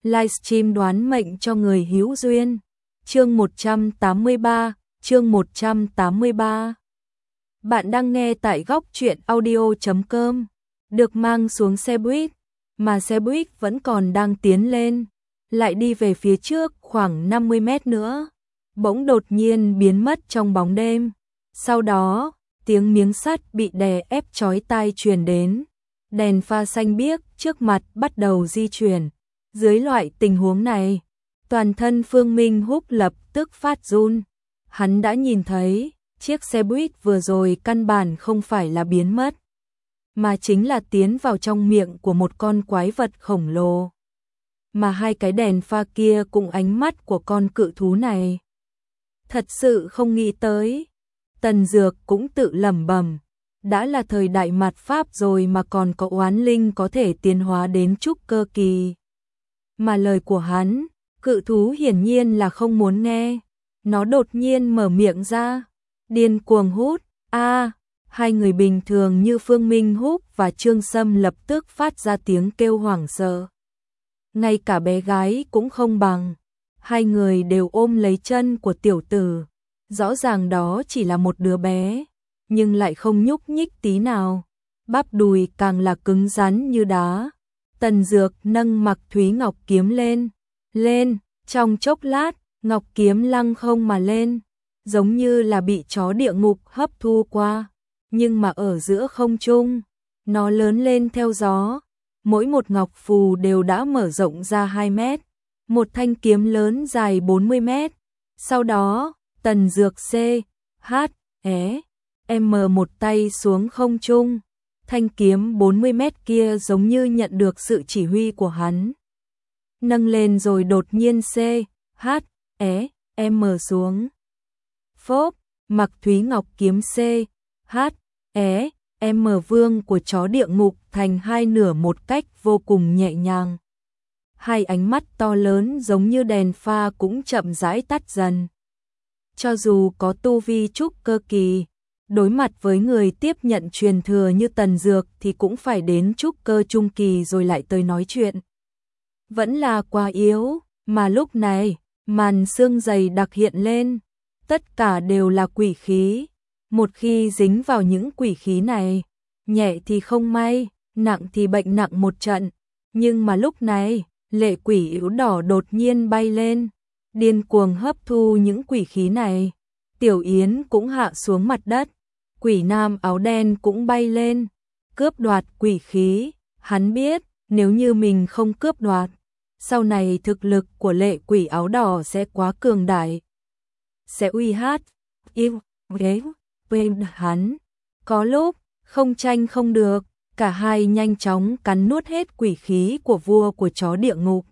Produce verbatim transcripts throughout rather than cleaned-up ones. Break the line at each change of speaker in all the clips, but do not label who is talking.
livestream đoán mệnh cho người hữu duyên. Chương một trăm tám mươi ba, chương một trăm tám mươi ba. Bạn đang nghe tại góc truyện audio chấm com. Được mang xuống xe buýt, mà xe buýt vẫn còn đang tiến lên, lại đi về phía trước khoảng năm mươi mét nữa, bỗng đột nhiên biến mất trong bóng đêm. Sau đó, tiếng miếng sắt bị đè ép chói tai truyền đến. Đèn pha xanh biếc trước mặt bắt đầu di chuyển. Dưới loại tình huống này, toàn thân Phương Minh Húc lập tức phát run. Hắn đã nhìn thấy, chiếc xe buýt vừa rồi căn bản không phải là biến mất, mà chính là tiến vào trong miệng của một con quái vật khổng lồ. Mà hai cái đèn pha kia cùng ánh mắt của con cự thú này. Thật sự không nghĩ tới. Tần Dược cũng tự lẩm bẩm, đã là thời đại mạt Pháp rồi mà còn có oán linh có thể tiến hóa đến trúc cơ kỳ. Mà lời của hắn, cự thú hiển nhiên là không muốn nghe. Nó đột nhiên mở miệng ra, điên cuồng hút. A, hai người bình thường như Phương Minh Húc và Trương Sâm lập tức phát ra tiếng kêu hoảng sợ. Ngay cả bé gái cũng không bằng. Hai người đều ôm lấy chân của tiểu tử. Rõ ràng đó chỉ là một đứa bé, nhưng lại không nhúc nhích tí nào. Bắp đùi càng là cứng rắn như đá. Tần Dược nâng Mặc Thúy Ngọc kiếm lên. Lên, trong chốc lát, ngọc kiếm lăng không mà lên, giống như là bị chó địa ngục hấp thu qua. Nhưng mà ở giữa không trung, nó lớn lên theo gió. Mỗi một ngọc phù đều đã mở rộng ra hai mét. Một thanh kiếm lớn dài bốn mươi mét. Sau đó, Tần Dược C, H, E, M một tay xuống không trung. Thanh kiếm bốn mươi mét kia giống như nhận được sự chỉ huy của hắn. Nâng lên rồi đột nhiên C, H, E, M xuống. Phốp, Mặc Thúy Ngọc kiếm C, H, E, M vương của chó địa ngục thành hai nửa một cách vô cùng nhẹ nhàng. Hai ánh mắt to lớn giống như đèn pha cũng chậm rãi tắt dần. Cho dù có tu vi trúc cơ kỳ, đối mặt với người tiếp nhận truyền thừa như Tần Dược thì cũng phải đến trúc cơ trung kỳ rồi lại tới nói chuyện. Vẫn là quá yếu, mà lúc này, màn sương dày đặc hiện lên, tất cả đều là quỷ khí. Một khi dính vào những quỷ khí này, nhẹ thì không may, nặng thì bệnh nặng một trận. Nhưng mà lúc này, lệ quỷ yếu đỏ đột nhiên bay lên, điên cuồng hấp thu những quỷ khí này. Tiểu Yến cũng hạ xuống mặt đất, quỷ nam áo đen cũng bay lên, cướp đoạt quỷ khí. Hắn biết, nếu như mình không cướp đoạt, sau này thực lực của lệ quỷ áo đỏ sẽ quá cường đại, sẽ uy hát, yêu, ghế, quên hắn. Có lúc, không tranh không được, cả hai nhanh chóng cắn nuốt hết quỷ khí của vua của chó địa ngục.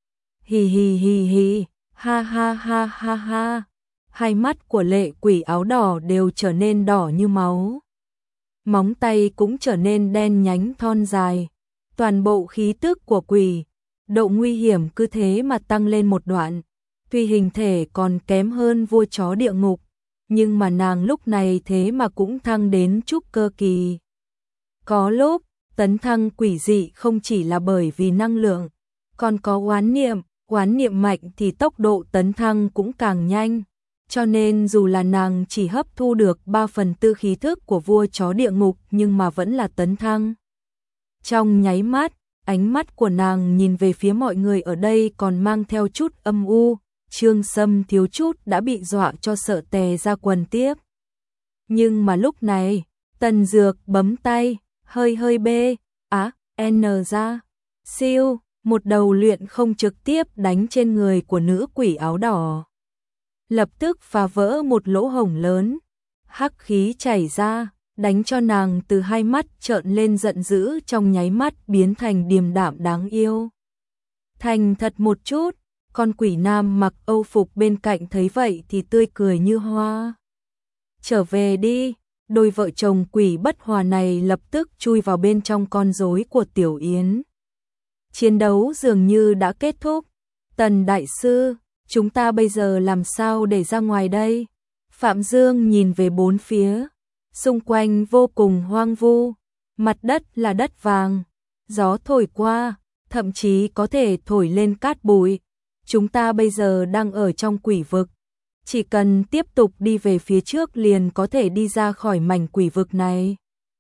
Hì hì hì hì, ha ha ha ha ha. Hai mắt của lệ quỷ áo đỏ đều trở nên đỏ như máu. Móng tay cũng trở nên đen nhánh thon dài. Toàn bộ khí tức của quỷ, độ nguy hiểm cứ thế mà tăng lên một đoạn. Tuy hình thể còn kém hơn vua chó địa ngục, nhưng mà nàng lúc này thế mà cũng thăng đến trúc cơ kỳ. Có lúc, tấn thăng quỷ dị không chỉ là bởi vì năng lượng, còn có oán niệm, oán niệm mạnh thì tốc độ tấn thăng cũng càng nhanh. Cho nên dù là nàng chỉ hấp thu được ba phần tư khí thức của vua chó địa ngục nhưng mà vẫn là tấn thăng. Trong nháy mắt, ánh mắt của nàng nhìn về phía mọi người ở đây còn mang theo chút âm u. Trương Sâm thiếu chút đã bị dọa cho sợ tè ra quần tiếp. Nhưng mà lúc này, Tần Dược bấm tay, hơi hơi bê, á, N ra. Siêu, một đầu luyện không trực tiếp đánh trên người của nữ quỷ áo đỏ. Lập tức phá vỡ một lỗ hổng lớn, hắc khí chảy ra, đánh cho nàng từ hai mắt trợn lên giận dữ trong nháy mắt biến thành điềm đạm đáng yêu. Thành thật một chút, con quỷ nam mặc âu phục bên cạnh thấy vậy thì tươi cười như hoa. Trở về đi, đôi vợ chồng quỷ bất hòa này lập tức chui vào bên trong con rối của Tiểu Yến. Chiến đấu dường như đã kết thúc. Tần đại sư, chúng ta bây giờ làm sao để ra ngoài đây? Phạm Dương nhìn về bốn phía, xung quanh vô cùng hoang vu, mặt đất là đất vàng, gió thổi qua, thậm chí có thể thổi lên cát bụi. Chúng ta bây giờ đang ở trong quỷ vực, chỉ cần tiếp tục đi về phía trước liền có thể đi ra khỏi mảnh quỷ vực này.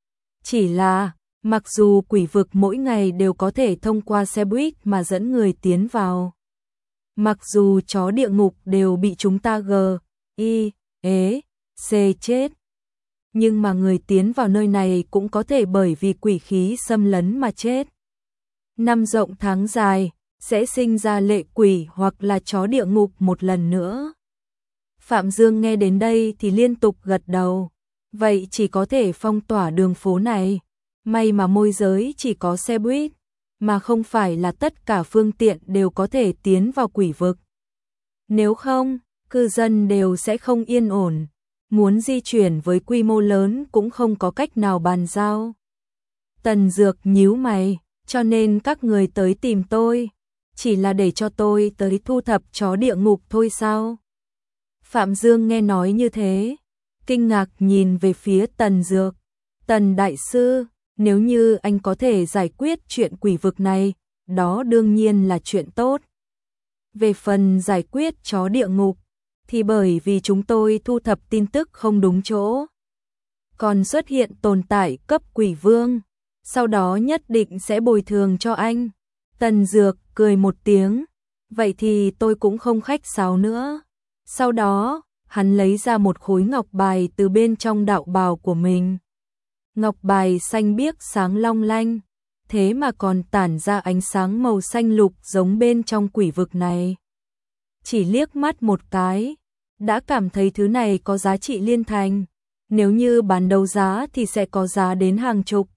Chỉ là, mặc dù quỷ vực mỗi ngày đều có thể thông qua xe buýt mà dẫn người tiến vào. Mặc dù chó địa ngục đều bị chúng ta gờ, y, ế, xê chết. Nhưng mà người tiến vào nơi này cũng có thể bởi vì quỷ khí xâm lấn mà chết. Năm rộng tháng dài, sẽ sinh ra lệ quỷ hoặc là chó địa ngục một lần nữa. Phạm Dương nghe đến đây thì liên tục gật đầu. Vậy chỉ có thể phong tỏa đường phố này. May mà môi giới chỉ có xe buýt, mà không phải là tất cả phương tiện đều có thể tiến vào quỷ vực. Nếu không, cư dân đều sẽ không yên ổn. Muốn di chuyển với quy mô lớn cũng không có cách nào bàn giao. Tần Dược nhíu mày, cho nên các người tới tìm tôi, chỉ là để cho tôi tới thu thập chó địa ngục thôi sao? Phạm Dương nghe nói như thế, kinh ngạc nhìn về phía Tần Dược. Tần Đại Sư, nếu như anh có thể giải quyết chuyện quỷ vực này, đó đương nhiên là chuyện tốt. Về phần giải quyết chó địa ngục, thì bởi vì chúng tôi thu thập tin tức không đúng chỗ. Còn xuất hiện tồn tại cấp quỷ vương, sau đó nhất định sẽ bồi thường cho anh. Tần Dược cười một tiếng, vậy thì tôi cũng không khách sáo nữa. Sau đó, hắn lấy ra một khối ngọc bài từ bên trong đạo bào của mình. Ngọc bài xanh biếc sáng long lanh, thế mà còn tản ra ánh sáng màu xanh lục giống bên trong quỷ vực này. Chỉ liếc mắt một cái, đã cảm thấy thứ này có giá trị liên thành. Nếu như bán đấu giá thì sẽ có giá đến hàng chục,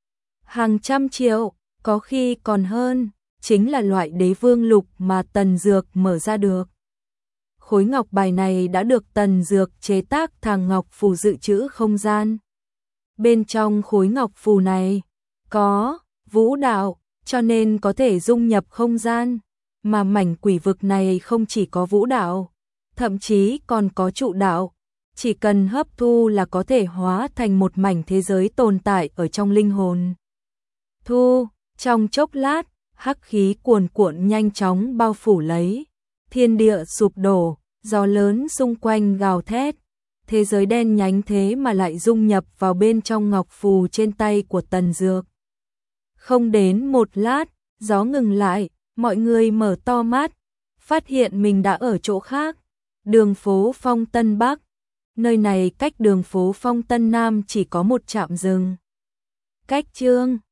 hàng trăm triệu, có khi còn hơn, chính là loại đế vương lục mà Tần Dược mở ra được. Khối ngọc bài này đã được Tần Dược chế tác thành ngọc phù dự trữ không gian. Bên trong khối ngọc phù này, có vũ đạo, cho nên có thể dung nhập không gian, mà mảnh quỷ vực này không chỉ có vũ đạo, thậm chí còn có trụ đạo, chỉ cần hấp thu là có thể hóa thành một mảnh thế giới tồn tại ở trong linh hồn. Thu, trong chốc lát, hắc khí cuồn cuộn nhanh chóng bao phủ lấy, thiên địa sụp đổ, gió lớn xung quanh gào thét, thế giới đen nhánh thế mà lại dung nhập vào bên trong ngọc phù trên tay của Tần Dược. Không đến một lát, gió ngừng lại, mọi người mở to mắt, phát hiện mình đã ở chỗ khác, đường phố Phong Tân Bắc. Nơi này cách đường phố Phong Tân Nam chỉ có một trạm dừng. Cách chương